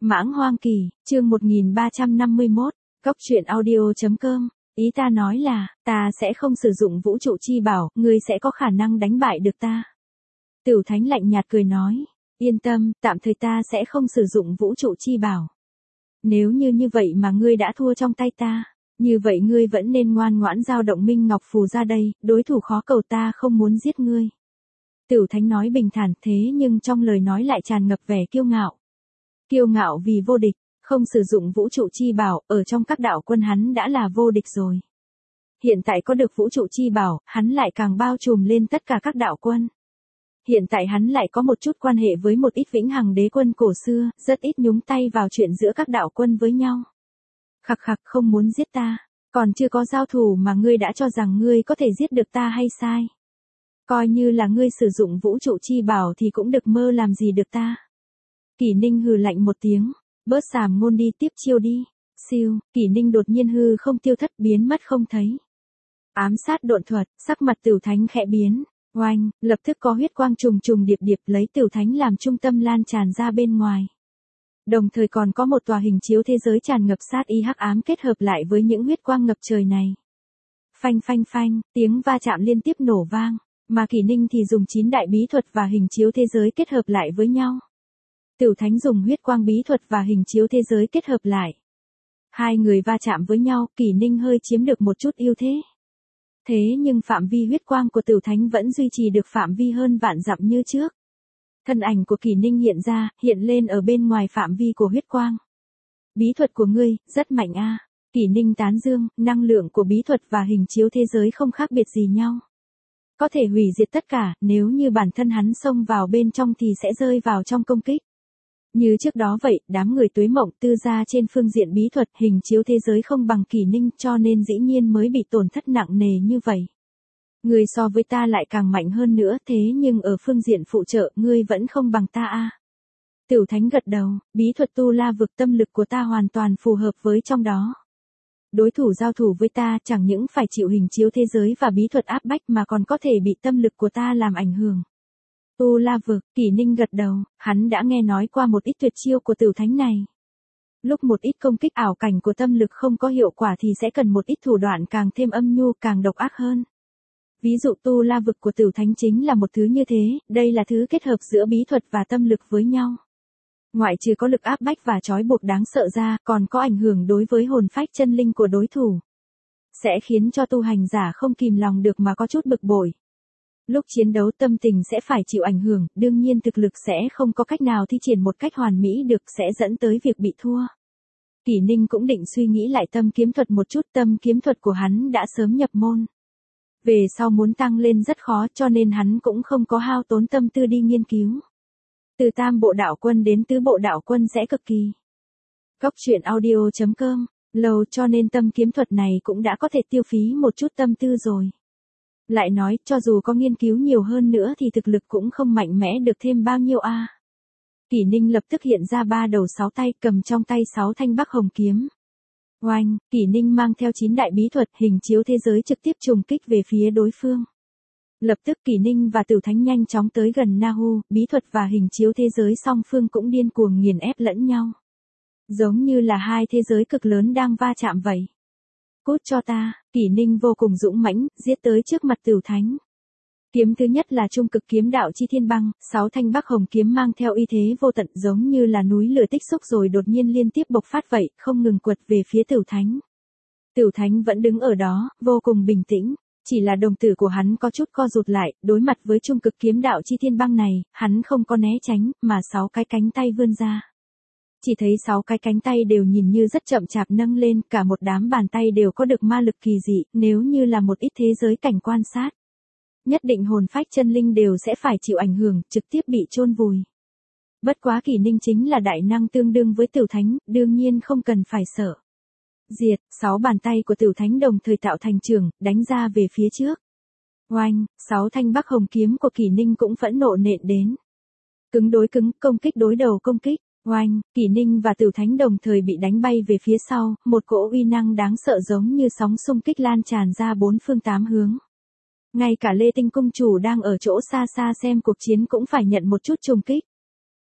Mãng Hoang Kỳ, chương 1351, Cốc truyện audio.com. Ý ta nói là, ta sẽ không sử dụng vũ trụ chi bảo, ngươi sẽ có khả năng đánh bại được ta. Tửu Thánh lạnh nhạt cười nói, yên tâm, tạm thời ta sẽ không sử dụng vũ trụ chi bảo. Nếu như vậy mà ngươi đã thua trong tay ta, như vậy ngươi vẫn nên ngoan ngoãn giao động Minh Ngọc Phù ra đây, đối thủ khó cầu ta không muốn giết ngươi. Tửu Thánh nói bình thản thế nhưng trong lời nói lại tràn ngập vẻ kiêu ngạo. Kiêu ngạo vì vô địch, không sử dụng vũ trụ chi bảo, ở trong các đạo quân hắn đã là vô địch rồi. Hiện tại có được vũ trụ chi bảo, hắn lại càng bao trùm lên tất cả các đạo quân. Hiện tại hắn lại có một chút quan hệ với một ít vĩnh hằng đế quân cổ xưa, rất ít nhúng tay vào chuyện giữa các đạo quân với nhau. Khặc khặc không muốn giết ta, còn chưa có giao thủ mà ngươi đã cho rằng ngươi có thể giết được ta hay sao? Coi như là ngươi sử dụng vũ trụ chi bảo thì cũng được mơ làm gì được ta. Kỷ Ninh hừ lạnh một tiếng, bớt sàm ngôn đi tiếp chiêu đi. Siêu, Kỷ Ninh đột nhiên hư không tiêu thất biến mất không thấy. Ám sát độn thuật, sắc mặt Tửu Thánh khẽ biến, oanh, lập tức có huyết quang trùng trùng điệp điệp lấy Tửu Thánh làm trung tâm lan tràn ra bên ngoài. Đồng thời còn có một tòa hình chiếu thế giới tràn ngập sát ý hắc ám kết hợp lại với những huyết quang ngập trời này. Phanh phanh phanh, tiếng va chạm liên tiếp nổ vang, mà Kỷ Ninh thì dùng 9 đại bí thuật và hình chiếu thế giới kết hợp lại với nhau. Tửu Thánh dùng huyết quang bí thuật và hình chiếu thế giới kết hợp lại. Hai người va chạm với nhau, Kỷ Ninh hơi chiếm được một chút ưu thế. Thế nhưng phạm vi huyết quang của Tửu Thánh vẫn duy trì được phạm vi hơn vạn dặm như trước. Thân ảnh của Kỷ Ninh hiện ra, hiện lên ở bên ngoài phạm vi của huyết quang. Bí thuật của ngươi, rất mạnh a. Kỷ Ninh tán dương, năng lượng của bí thuật và hình chiếu thế giới không khác biệt gì nhau. Có thể hủy diệt tất cả, nếu như bản thân hắn xông vào bên trong thì sẽ rơi vào trong công kích. Như trước đó vậy, đám người Tuế Mộng Tư gia trên phương diện bí thuật hình chiếu thế giới không bằng Kỷ Ninh cho nên dĩ nhiên mới bị tổn thất nặng nề như vậy. Ngươi so với ta lại càng mạnh hơn nữa thế nhưng ở phương diện phụ trợ ngươi vẫn không bằng ta a. Tửu Thánh gật đầu, bí thuật tu la vực tâm lực của ta hoàn toàn phù hợp với trong đó. Đối thủ giao thủ với ta chẳng những phải chịu hình chiếu thế giới và bí thuật áp bách mà còn có thể bị tâm lực của ta làm ảnh hưởng. Tu la vực, Kỷ Ninh gật đầu, hắn đã nghe nói qua một ít tuyệt chiêu của Tửu Thánh này. Lúc một ít công kích ảo cảnh của tâm lực không có hiệu quả thì sẽ cần một ít thủ đoạn càng thêm âm nhu càng độc ác hơn. Ví dụ tu la vực của Tửu Thánh chính là một thứ như thế, đây là thứ kết hợp giữa bí thuật và tâm lực với nhau. Ngoại trừ có lực áp bách và trói buộc đáng sợ ra, còn có ảnh hưởng đối với hồn phách chân linh của đối thủ. Sẽ khiến cho tu hành giả không kìm lòng được mà có chút bực bội. Lúc chiến đấu tâm tình sẽ phải chịu ảnh hưởng, đương nhiên thực lực sẽ không có cách nào thi triển một cách hoàn mỹ được sẽ dẫn tới việc bị thua. Kỷ Ninh cũng định suy nghĩ lại tâm kiếm thuật một chút, tâm kiếm thuật của hắn đã sớm nhập môn. Về sau muốn tăng lên rất khó cho nên hắn cũng không có hao tốn tâm tư đi nghiên cứu. Từ tam bộ đạo quân đến tứ bộ đạo quân sẽ cực kỳ. Cốc truyện audio.com, lâu cho nên tâm kiếm thuật này cũng đã có thể tiêu phí một chút tâm tư rồi. Lại nói, cho dù có nghiên cứu nhiều hơn nữa thì thực lực cũng không mạnh mẽ được thêm bao nhiêu a. Kỷ Ninh lập tức hiện ra 3 đầu 6 tay cầm trong tay 6 thanh Bắc Hồng kiếm. Oanh, Kỷ Ninh mang theo 9 đại bí thuật hình chiếu thế giới trực tiếp trùng kích về phía đối phương. Lập tức Kỷ Ninh và Tửu Thánh nhanh chóng tới gần Nahu, bí thuật và hình chiếu thế giới song phương cũng điên cuồng nghiền ép lẫn nhau. Giống như là hai thế giới cực lớn đang va chạm vậy. Cút cho ta, Kỷ Ninh vô cùng dũng mãnh, giết tới trước mặt Tửu Thánh. Kiếm thứ nhất là trung cực kiếm đạo chi thiên băng, 6 thanh Bắc Hồng kiếm mang theo uy thế vô tận giống như là núi lửa tích xúc rồi đột nhiên liên tiếp bộc phát vậy, không ngừng quật về phía Tửu Thánh. Tửu Thánh vẫn đứng ở đó, vô cùng bình tĩnh, chỉ là đồng tử của hắn có chút co rụt lại, đối mặt với trung cực kiếm đạo chi thiên băng này, hắn không có né tránh, mà 6 cái cánh tay vươn ra. Chỉ thấy 6 cái cánh tay đều nhìn như rất chậm chạp nâng lên, cả một đám bàn tay đều có được ma lực kỳ dị, nếu như là một ít thế giới cảnh quan sát. Nhất định hồn phách chân linh đều sẽ phải chịu ảnh hưởng, trực tiếp bị chôn vùi. Bất quá Kỷ Ninh chính là đại năng tương đương với Tửu Thánh, đương nhiên không cần phải sợ. Diệt, 6 bàn tay của Tửu Thánh đồng thời tạo thành trường, đánh ra về phía trước. Oanh, 6 thanh Bắc Hồng kiếm của Kỷ Ninh cũng phẫn nộ nện đến. Cứng đối cứng, công kích đối đầu công kích. Oanh, Kỷ Ninh và Tửu Thánh đồng thời bị đánh bay về phía sau, một cỗ uy năng đáng sợ giống như sóng xung kích lan tràn ra 4 phương 8 hướng. Ngay cả Lê Tinh Cung Chủ đang ở chỗ xa xa xem cuộc chiến cũng phải nhận một chút trùng kích.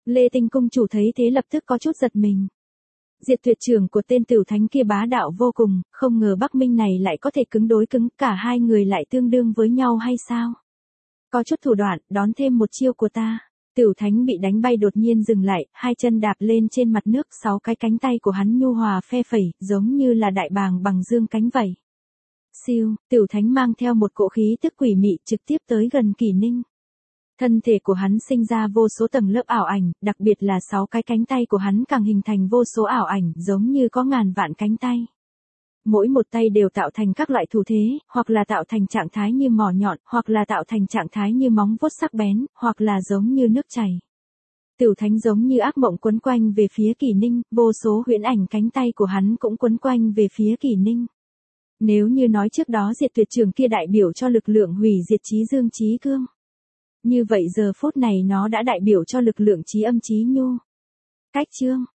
Lê Tinh cung chủ thấy thế lập tức có chút giật mình. Diệt tuyệt trưởng của tên Tửu Thánh kia bá đạo vô cùng, không ngờ Bắc Minh này lại có thể cứng đối cứng, cả hai người lại tương đương với nhau hay sao? Có chút thủ đoạn, đón thêm một chiêu của ta. Tửu Thánh bị đánh bay đột nhiên dừng lại, hai chân đạp lên trên mặt nước, 6 cái cánh tay của hắn nhu hòa phe phẩy, giống như là đại bàng bằng dương cánh vậy. Siêu, Tửu Thánh mang theo một cỗ khí tức quỷ mị trực tiếp tới gần Kỷ Ninh. Thân thể của hắn sinh ra vô số tầng lớp ảo ảnh, đặc biệt là 6 cái cánh tay của hắn càng hình thành vô số ảo ảnh, giống như có ngàn vạn cánh tay. Mỗi một tay đều tạo thành các loại thủ thế, hoặc là tạo thành trạng thái như mỏ nhọn, hoặc là tạo thành trạng thái như móng vuốt sắc bén, hoặc là giống như nước chảy. Tửu Thánh giống như ác mộng quấn quanh về phía Kỷ Ninh, vô số huyễn ảnh cánh tay của hắn cũng quấn quanh về phía Kỷ Ninh. Nếu như nói trước đó diệt tuyệt trường kia đại biểu cho lực lượng hủy diệt trí dương trí cương, như vậy giờ phút này nó đã đại biểu cho lực lượng trí âm trí nhu. Cách chương